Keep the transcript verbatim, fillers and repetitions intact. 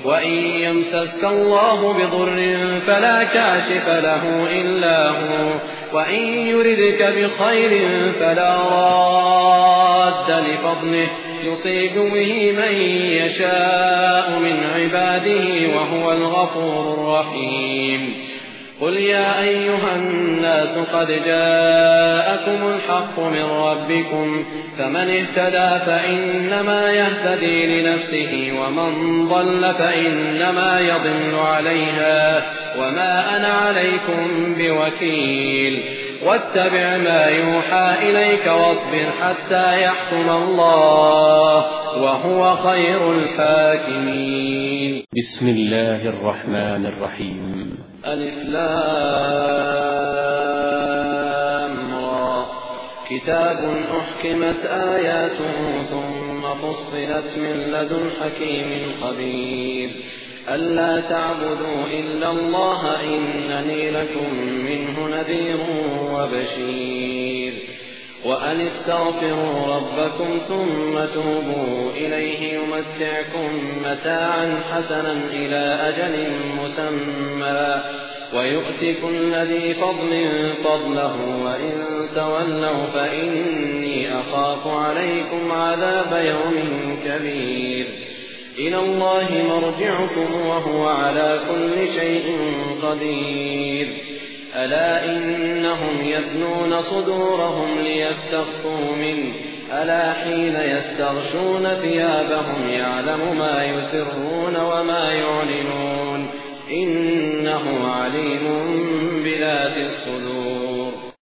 وإن يمسسك الله بضر فلا كاشف له إلا هو، وإن يردك بخير فلا راد لفضله يصيب به من يشاء من عباده وهو الغفور الرحيم. قل يا أيها الناس قد جاءكم الحق من ربكم، فمن اهتدى فإنما يهتدي لنفسه، ومن ضل فإنما يضل عليها، وما أنا عليكم بوكيل. واتبع ما يوحى إليك واصبر حتى يحكم الله وهو خير الحاكمين. بسم الله الرحمن الرحيم. ألف لام را، كتاب أحكمت آياته ثم فصلت من لدن حكيم خبير. ألا تعبدوا إلا الله إنني لكم منه نذير وبشير. وأن استغفروا ربكم ثم توبوا إليه يمتعكم متاعا حسنا إلى أجل مسمى ويؤت كل ذي فضل فضله، وإن تولوا فإني أخاف عليكم عذاب يوم كبير. إلى الله مرجعكم وهو على كل شيء قدير. ألا إنهم يثنون صدورهم ليستخفوا منه، ألا حين يستغشون ثيابهم يعلم ما يسرون وما يعلنون، إنه عليم بذات الصدور.